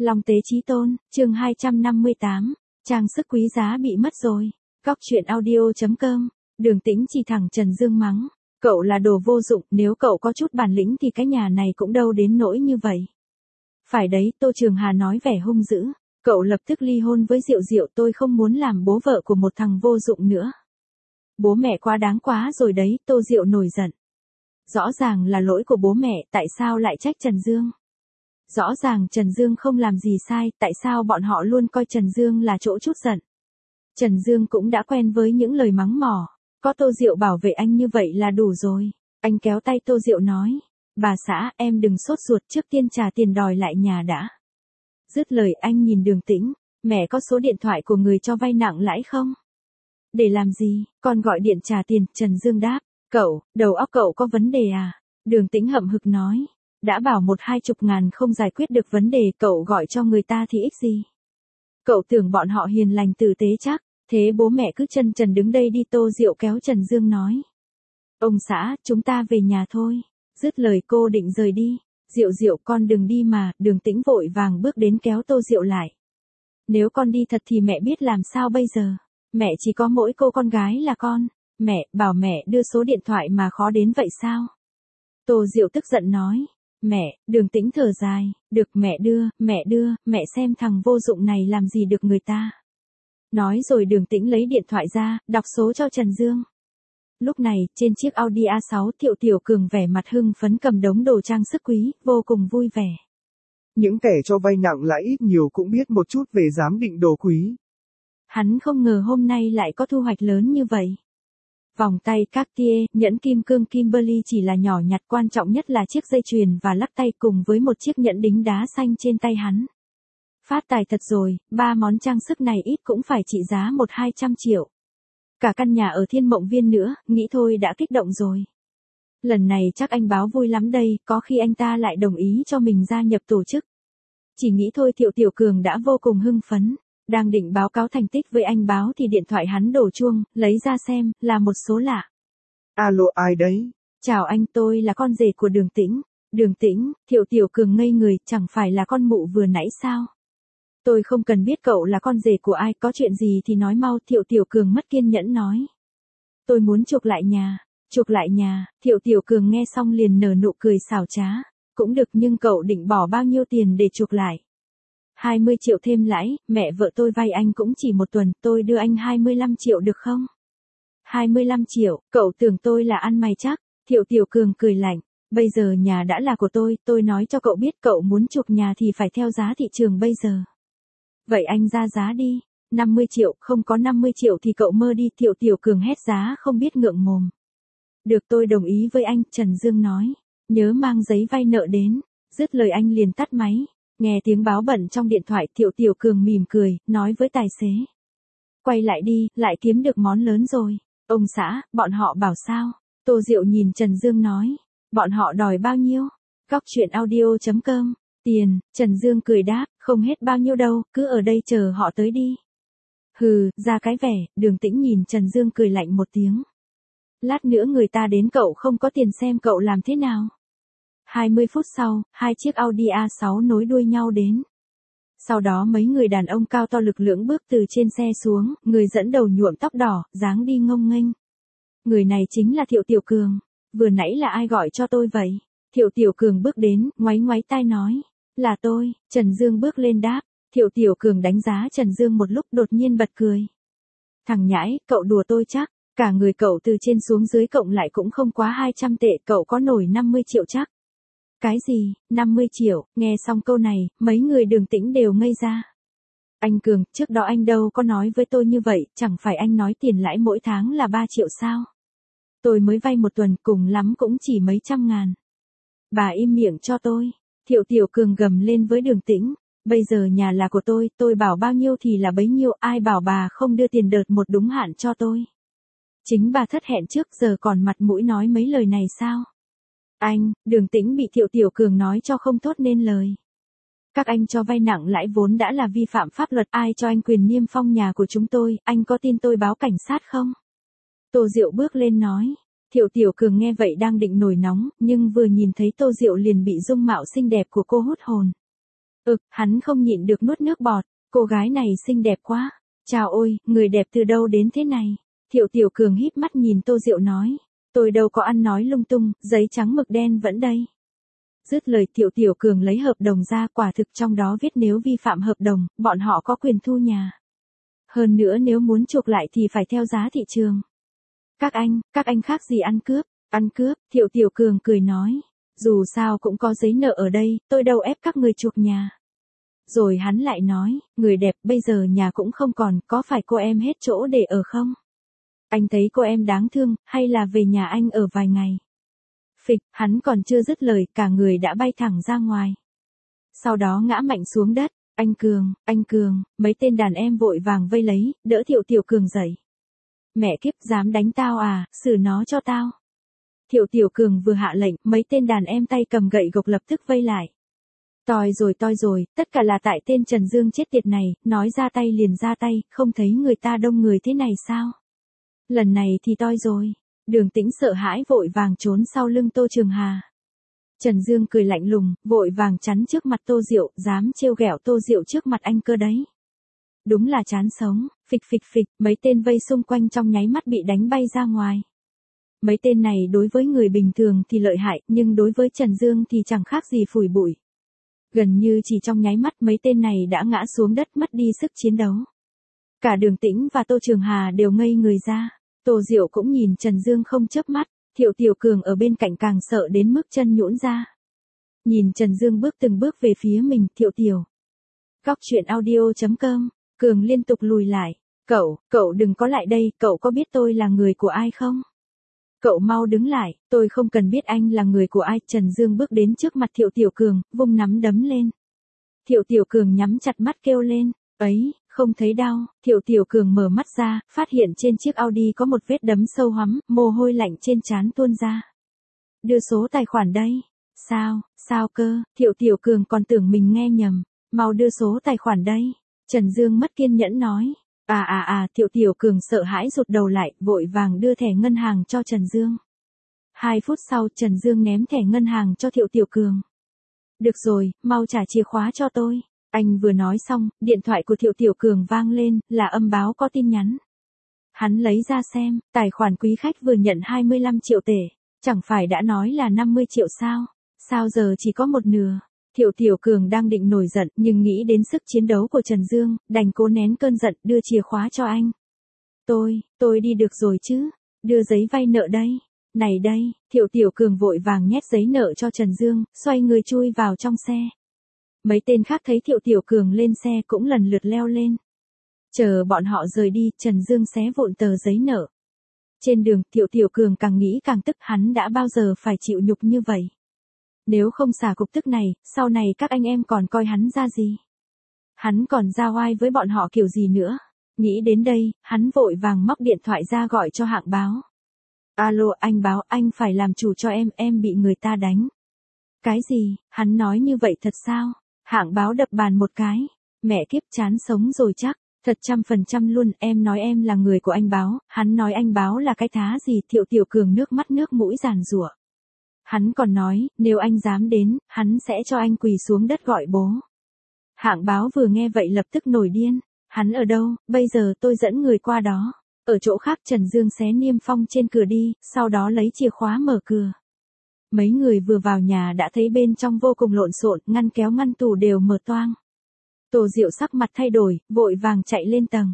Long Tế Chí Tôn, chương 258, trang sức quý giá bị mất rồi. Góc truyện audio.com, Đường Tĩnh chỉ thẳng Trần Dương mắng. Cậu là đồ vô dụng, nếu cậu có chút bản lĩnh thì cái nhà này cũng đâu đến nỗi như vậy. Phải đấy, Tô Trường Hà nói vẻ hung dữ. Cậu lập tức ly hôn với Diệu Diệu, tôi không muốn làm bố vợ của một thằng vô dụng nữa. Bố mẹ quá đáng quá rồi đấy, Tô Diệu nổi giận. Rõ ràng là lỗi của bố mẹ, tại sao lại trách Trần Dương? Rõ ràng Trần Dương không làm gì sai, tại sao bọn họ luôn coi Trần Dương là chỗ trút giận? Trần Dương cũng đã quen với những lời mắng mỏ, có Tô Diệu bảo vệ anh như vậy là đủ rồi. Anh kéo tay Tô Diệu nói, bà xã, em đừng sốt ruột, trước tiên trả tiền đòi lại nhà đã. Dứt lời anh nhìn Đường Tĩnh, mẹ có số điện thoại của người cho vay nặng lãi không? Để làm gì, con gọi điện trả tiền, Trần Dương đáp, cậu, đầu óc cậu có vấn đề à? Đường Tĩnh hậm hực nói, đã bảo 1-20 ngàn không giải quyết được vấn đề, cậu gọi cho người ta thì ích gì? Cậu tưởng bọn họ hiền lành tử tế chắc, thế bố mẹ cứ chân trần đứng đây đi. Tô Diệu kéo Trần Dương nói. Ông xã, chúng ta về nhà thôi. Dứt lời cô định rời đi. Diệu Diệu, con đừng đi mà. Đường Tĩnh vội vàng bước đến kéo Tô Diệu lại. Nếu con đi thật thì mẹ biết làm sao bây giờ? Mẹ chỉ có mỗi cô con gái là con. Mẹ, bảo mẹ đưa số điện thoại mà khó đến vậy sao? Tô Diệu tức giận nói. Mẹ, Đường Tĩnh thở dài, được mẹ đưa, mẹ xem thằng vô dụng này làm gì được người ta. Nói rồi Đường Tĩnh lấy điện thoại ra, đọc số cho Trần Dương. Lúc này, trên chiếc Audi A6, Tiểu Cường vẻ mặt hưng phấn cầm đống đồ trang sức quý, vô cùng vui vẻ. Những kẻ cho vay nặng lãi ít nhiều cũng biết một chút về giám định đồ quý. Hắn không ngờ hôm nay lại có thu hoạch lớn như vậy. Vòng tay Cartier, nhẫn kim cương Kimberly chỉ là nhỏ nhặt, quan trọng nhất là chiếc dây chuyền và lắc tay cùng với một chiếc nhẫn đính đá xanh trên tay hắn. Phát tài thật rồi, 3 món trang sức này ít cũng phải trị giá 100-200 triệu. Cả căn nhà ở Thiên Mộng Viên nữa, nghĩ thôi đã kích động rồi. Lần này chắc anh Báo vui lắm đây, có khi anh ta lại đồng ý cho mình gia nhập tổ chức. Chỉ nghĩ thôi Tiểu Cường đã vô cùng hưng phấn. Đang định báo cáo thành tích với anh Báo thì điện thoại hắn đổ chuông, lấy ra xem, là một số lạ. Alo, ai đấy? Chào anh, tôi là con rể của Đường Tĩnh. Đường Tĩnh, Tiểu Cường ngây người, chẳng phải là con mụ vừa nãy sao? Tôi không cần biết cậu là con rể của ai, có chuyện gì thì nói mau. Tiểu Cường mất kiên nhẫn nói. Tôi muốn chuộc lại nhà. Chuộc lại nhà, Tiểu Cường nghe xong liền nở nụ cười xảo trá. Cũng được, nhưng cậu định bỏ bao nhiêu tiền để chuộc lại? 20 triệu thêm lãi, mẹ vợ tôi vay anh cũng chỉ 1 tuần, tôi đưa anh 25 triệu được không? 25 triệu, cậu tưởng tôi là ăn mày chắc? Tiểu Cường cười lạnh, bây giờ nhà đã là của tôi nói cho cậu biết, cậu muốn chuộc nhà thì phải theo giá thị trường bây giờ. Vậy anh ra giá đi, 50 triệu, không có 50 triệu thì cậu mơ đi. Tiểu Cường hét giá không biết ngượng mồm. Được, tôi đồng ý với anh, Trần Dương nói, nhớ mang giấy vay nợ đến. Dứt lời anh liền tắt máy. Nghe tiếng báo bận trong điện thoại, Tiểu Cường mỉm cười, nói với tài xế. Quay lại đi, lại kiếm được món lớn rồi. Ông xã, bọn họ bảo sao? Tô Diệu nhìn Trần Dương nói. Bọn họ đòi bao nhiêu? Góc truyện audio.com. Tiền, Trần Dương cười đáp, không hết bao nhiêu đâu, cứ ở đây chờ họ tới đi. Hừ, ra cái vẻ. Đường Tĩnh nhìn Trần Dương cười lạnh một tiếng. Lát nữa người ta đến, cậu không có tiền xem cậu làm thế nào. 20 phút sau, 2 chiếc Audi A6 nối đuôi nhau đến. Sau đó mấy người đàn ông cao to lực lưỡng bước từ trên xe xuống, người dẫn đầu nhuộm tóc đỏ, dáng đi ngông nghênh. Người này chính là Tiểu Cường. Vừa nãy là ai gọi cho tôi vậy? Tiểu Cường bước đến, ngoáy tai nói. Là tôi. Trần Dương bước lên đáp. Tiểu Cường đánh giá Trần Dương một lúc, đột nhiên bật cười. Thằng nhãi, cậu đùa tôi chắc. Cả người cậu từ trên xuống dưới cộng lại cũng không quá 200 tệ, cậu có nổi 50 triệu chắc. Cái gì, 50 triệu, nghe xong câu này, mấy người Đường Tĩnh đều ngây ra. Anh Cường, trước đó anh đâu có nói với tôi như vậy, chẳng phải anh nói tiền lãi mỗi tháng là 3 triệu sao? Tôi mới vay 1 tuần, cùng lắm cũng chỉ mấy trăm ngàn. Bà im miệng cho tôi. Tiểu Cường gầm lên với Đường Tĩnh. Bây giờ nhà là của tôi bảo bao nhiêu thì là bấy nhiêu, ai bảo bà không đưa tiền đợt một đúng hạn cho tôi. Chính bà thất hẹn trước giờ còn mặt mũi nói mấy lời này sao? Anh, Đường Tĩnh bị Tiểu Cường nói cho không thốt nên lời. Các anh cho vay nặng lãi vốn đã là vi phạm pháp luật, ai cho anh quyền niêm phong nhà của chúng tôi, anh có tin tôi báo cảnh sát không? Tô Diệu bước lên nói. Tiểu Cường nghe vậy đang định nổi nóng, nhưng vừa nhìn thấy Tô Diệu liền bị dung mạo xinh đẹp của cô hút hồn. Hắn không nhịn được nuốt nước bọt, cô gái này xinh đẹp quá. Chào ôi, người đẹp từ đâu đến thế này? Thiệu Tiểu Cường híp mắt nhìn Tô Diệu nói. Tôi đâu có ăn nói lung tung, giấy trắng mực đen vẫn đây. Dứt lời Thiệu Tiểu Cường lấy hợp đồng ra, quả thực trong đó viết nếu vi phạm hợp đồng, bọn họ có quyền thu nhà. Hơn nữa nếu muốn chuộc lại thì phải theo giá thị trường. Các anh khác gì ăn cướp, Thiệu Tiểu Cường cười nói. Dù sao cũng có giấy nợ ở đây, tôi đâu ép các người chuộc nhà. Rồi hắn lại nói, người đẹp bây giờ nhà cũng không còn, có phải cô em hết chỗ để ở không? Anh thấy cô em đáng thương, hay là về nhà anh ở vài ngày? Phịch, hắn còn chưa dứt lời, cả người đã bay thẳng ra ngoài. Sau đó ngã mạnh xuống đất, anh Cường, mấy tên đàn em vội vàng vây lấy, đỡ Thiệu Tiểu Cường dậy. Mẹ kiếp, dám đánh tao à, xử nó cho tao. Thiệu Tiểu Cường vừa hạ lệnh, mấy tên đàn em tay cầm gậy gộc lập tức vây lại. Toi rồi, tất cả là tại tên Trần Dương chết tiệt này, nói ra tay liền ra tay, không thấy người ta đông người thế này sao? Lần này thì toi rồi. Đường Tĩnh sợ hãi vội vàng trốn sau lưng Tô Trường Hà. Trần Dương cười lạnh lùng, vội vàng chắn trước mặt Tô Diệu, dám trêu ghẹo Tô Diệu trước mặt anh cơ đấy. Đúng là chán sống, phịch, mấy tên vây xung quanh trong nháy mắt bị đánh bay ra ngoài. Mấy tên này đối với người bình thường thì lợi hại, nhưng đối với Trần Dương thì chẳng khác gì phủi bụi. Gần như chỉ trong nháy mắt mấy tên này đã ngã xuống đất mất đi sức chiến đấu. Cả Đường Tĩnh và Tô Trường Hà đều ngây người ra. Tô Diệu cũng nhìn Trần Dương không chớp mắt, Thiệu Tiểu Cường ở bên cạnh càng sợ đến mức chân nhũn ra. Nhìn Trần Dương bước từng bước về phía mình, Thiệu Tiểu. Góc truyện audio.com, Cường liên tục lùi lại. Cậu đừng có lại đây, cậu có biết tôi là người của ai không? Cậu mau đứng lại, tôi không cần biết anh là người của ai. Trần Dương bước đến trước mặt Thiệu Tiểu Cường, vung nắm đấm lên. Thiệu Tiểu Cường nhắm chặt mắt kêu lên, ấy, không thấy đau. Thiệu Tiểu Cường mở mắt ra, phát hiện trên chiếc Audi có một vết đấm sâu hoắm, mồ hôi lạnh trên trán tuôn ra. Đưa số tài khoản đây. Sao cơ? Thiệu Tiểu Cường còn tưởng mình nghe nhầm. Mau đưa số tài khoản đây. Trần Dương mất kiên nhẫn nói. Thiệu Tiểu Cường sợ hãi rụt đầu lại, vội vàng đưa thẻ ngân hàng cho Trần Dương. 2 phút sau, Trần Dương ném thẻ ngân hàng cho Thiệu Tiểu Cường. Được rồi, mau trả chìa khóa cho tôi. Anh vừa nói xong, điện thoại của Thiệu Tiểu Cường vang lên, là âm báo có tin nhắn. Hắn lấy ra xem, tài khoản quý khách vừa nhận 25 triệu tệ. Chẳng phải đã nói là 50 triệu sao? Sao giờ chỉ có một nửa? Thiệu Tiểu Cường đang định nổi giận, nhưng nghĩ đến sức chiến đấu của Trần Dương, đành cố nén cơn giận, đưa chìa khóa cho anh. Tôi đi được rồi chứ? Đưa giấy vay nợ đây. Này đây, Thiệu Tiểu Cường vội vàng nhét giấy nợ cho Trần Dương, xoay người chui vào trong xe. Mấy tên khác thấy Thiệu Tiểu Cường lên xe cũng lần lượt leo lên. Chờ bọn họ rời đi, Trần Dương xé vụn tờ giấy nợ. Trên đường, Thiệu Tiểu Cường càng nghĩ càng tức, hắn đã bao giờ phải chịu nhục như vậy. Nếu không xả cục tức này, sau này các anh em còn coi hắn ra gì? Hắn còn ra oai với bọn họ kiểu gì nữa? Nghĩ đến đây, hắn vội vàng móc điện thoại ra gọi cho hạng báo. Alo, anh báo, anh phải làm chủ cho em bị người ta đánh. Cái gì? Hắn nói như vậy thật sao? Hạng báo đập bàn một cái. Mẹ kiếp, chán sống rồi chắc. Thật 100% luôn, em nói em là người của anh báo, hắn nói anh báo là cái thá gì? Thiệu Tiểu Cường nước mắt nước mũi giàn giụa. Hắn còn nói, nếu anh dám đến, hắn sẽ cho anh quỳ xuống đất gọi bố. Hạng báo vừa nghe vậy lập tức nổi điên. Hắn ở đâu, bây giờ tôi dẫn người qua đó. Ở chỗ khác Trần Dương xé niêm phong trên cửa đi, sau đó lấy chìa khóa mở cửa. Mấy người vừa vào nhà đã thấy bên trong vô cùng lộn xộn, ngăn kéo ngăn tủ đều mở toang. Tô Diệu sắc mặt thay đổi, vội vàng chạy lên tầng.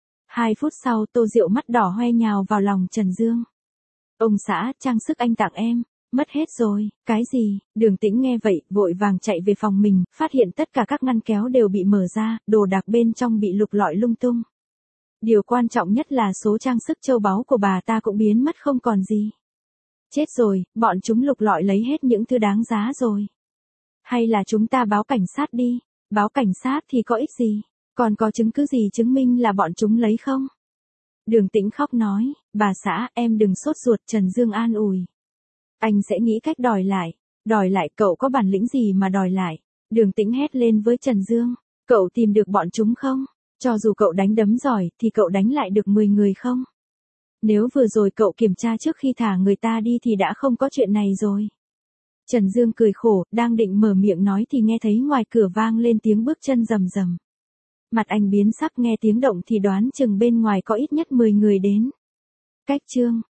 2 phút sau Tô Diệu mắt đỏ hoe nhào vào lòng Trần Dương. Ông xã, trang sức anh tặng em. Mất hết rồi, cái gì? Đường Tĩnh nghe vậy, vội vàng chạy về phòng mình, phát hiện tất cả các ngăn kéo đều bị mở ra, đồ đạc bên trong bị lục lọi lung tung. Điều quan trọng nhất là số trang sức châu báu của bà ta cũng biến mất không còn gì. Chết rồi, bọn chúng lục lọi lấy hết những thứ đáng giá rồi. Hay là chúng ta báo cảnh sát đi? Báo cảnh sát thì có ích gì? Còn có chứng cứ gì chứng minh là bọn chúng lấy không? Đường Tĩnh khóc nói, bà xã, em đừng sốt ruột. Trần Dương an ủi. Anh sẽ nghĩ cách đòi lại. Đòi lại, cậu có bản lĩnh gì mà đòi lại? Đường Tĩnh hét lên với Trần Dương. Cậu tìm được bọn chúng không? Cho dù cậu đánh đấm giỏi, thì cậu đánh lại được 10 người không? Nếu vừa rồi cậu kiểm tra trước khi thả người ta đi thì đã không có chuyện này rồi. Trần Dương cười khổ, đang định mở miệng nói thì nghe thấy ngoài cửa vang lên tiếng bước chân rầm rầm. Mặt anh biến sắc, nghe tiếng động thì đoán chừng bên ngoài có ít nhất 10 người đến. Cách chương